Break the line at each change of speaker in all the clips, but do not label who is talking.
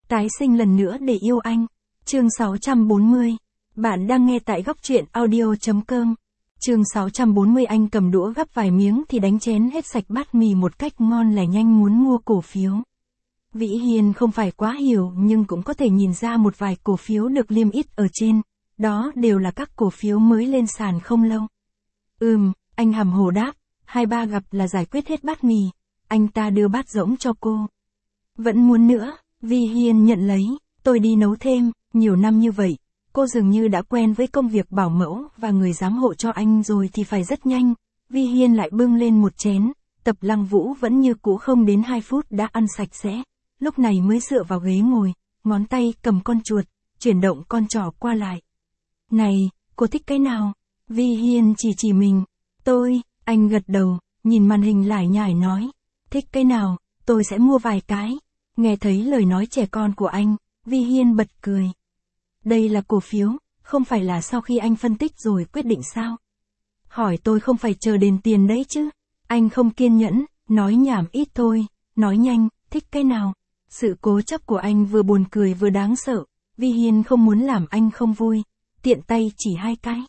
Tái sinh lần nữa để yêu anh. Chương 640. Bạn đang nghe tại góc truyện audio.com. Chương 640. Anh cầm đũa gắp vài miếng thì đánh chén hết sạch bát mì một cách ngon lành. Nhanh muốn mua cổ phiếu. Vĩ Hiên không phải quá hiểu nhưng cũng có thể nhìn ra một vài cổ phiếu được liêm yết ở trên. Đó đều là các cổ phiếu mới lên sàn không lâu. Anh hàm hồ đáp, 2-3 gặp là giải quyết hết bát mì. Anh ta đưa bát rỗng cho cô. Vẫn muốn nữa, Vi Hiên nhận lấy, tôi đi nấu thêm, nhiều năm như vậy. Cô dường như đã quen với công việc bảo mẫu và người giám hộ cho anh rồi thì phải rất nhanh. Vi Hiên lại bưng lên một chén, Tập Lăng Vũ vẫn như cũ không đến 2 phút đã ăn sạch sẽ. Lúc này mới dựa vào ghế ngồi, ngón tay cầm con chuột, chuyển động con trỏ qua lại. Này, cô thích cái nào? Vi Hiên chỉ mình. Anh gật đầu, nhìn màn hình lải nhải nói. Thích cái nào, tôi sẽ mua vài cái. Nghe thấy lời nói trẻ con của anh, Vi Hiên bật cười. Đây là cổ phiếu, không phải là sau khi anh phân tích rồi quyết định sao? Hỏi tôi không phải chờ đền tiền đấy chứ. Anh không kiên nhẫn, nói nhảm ít thôi, nói nhanh, thích cái nào? Sự cố chấp của anh vừa buồn cười vừa đáng sợ. Vi Hiên không muốn làm anh không vui, tiện tay chỉ 2 cái.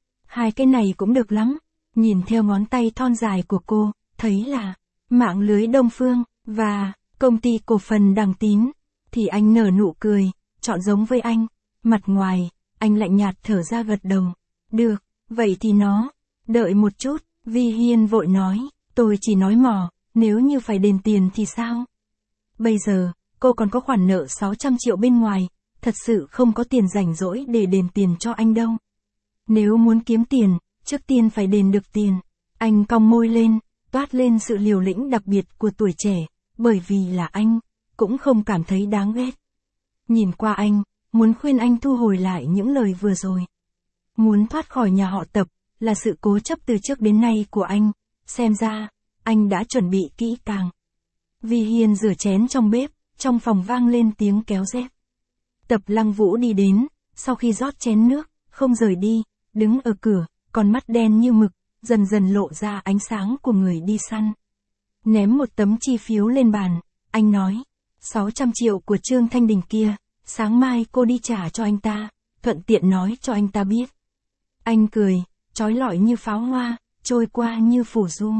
2 cái này cũng được lắm. Nhìn theo ngón tay thon dài của cô, thấy là mạng lưới Đông Phương và công ty cổ phần Đằng Tín, thì anh nở nụ cười, chọn giống với anh. Mặt ngoài, anh lạnh nhạt thở ra gật đầu. Được, vậy thì nó. Đợi một chút, Vi Hiên vội nói, tôi chỉ nói mò, nếu như phải đền tiền thì sao? Bây giờ, cô còn có khoản nợ 600 triệu bên ngoài, thật sự không có tiền rảnh rỗi để đền tiền cho anh đâu. Nếu muốn kiếm tiền, trước tiên phải đền được tiền. Anh cong môi lên, toát lên sự liều lĩnh đặc biệt của tuổi trẻ, bởi vì là anh, cũng không cảm thấy đáng ghét. Nhìn qua anh, muốn khuyên anh thu hồi lại những lời vừa rồi. Muốn thoát khỏi nhà họ Tập, là sự cố chấp từ trước đến nay của anh, xem ra, anh đã chuẩn bị kỹ càng. Vi Hiên rửa chén trong bếp, trong phòng vang lên tiếng kéo dép. Tập Lăng Vũ đi đến, sau khi rót chén nước, không rời đi, đứng ở cửa, con mắt đen như mực, dần dần lộ ra ánh sáng của người đi săn. Ném một tấm chi phiếu lên bàn, anh nói, 600 triệu của Trương Thanh Đình kia, sáng mai cô đi trả cho anh ta, thuận tiện nói cho anh ta biết. Anh cười, trói lọi như pháo hoa, trôi qua như phủ du.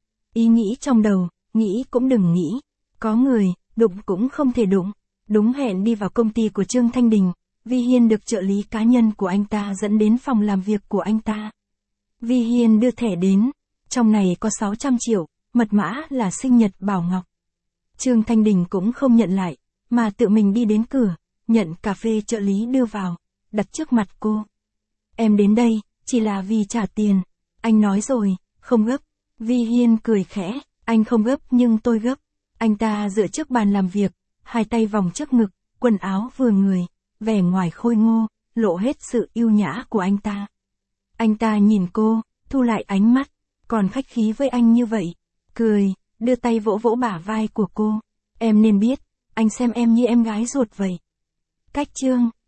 Ý nghĩ trong đầu, nghĩ cũng đừng nghĩ, có người, đụng cũng không thể đụng. Đúng hẹn đi vào công ty của Trương Thanh Đình, Vi Hiên được trợ lý cá nhân của anh ta dẫn đến phòng làm việc của anh ta. Vi Hiên đưa thẻ đến, trong này có 600 triệu, mật mã là sinh nhật Bảo Ngọc. Trương Thanh Đình cũng không nhận lại, mà tự mình đi đến cửa, nhận cà phê trợ lý đưa vào, đặt trước mặt cô. Em đến đây, chỉ là vì trả tiền. Anh nói rồi, không gấp. Vi Hiên cười khẽ, anh không gấp nhưng tôi gấp. Anh ta dựa trước bàn làm việc, 2 tay vòng trước ngực, quần áo vừa người, vẻ ngoài khôi ngô, lộ hết sự yêu nhã của anh ta. Anh ta nhìn cô, thu lại ánh mắt, còn khách khí với anh như vậy, cười, đưa tay vỗ vỗ bả vai của cô. Em nên biết, anh xem em như em gái ruột vậy. Cách Trương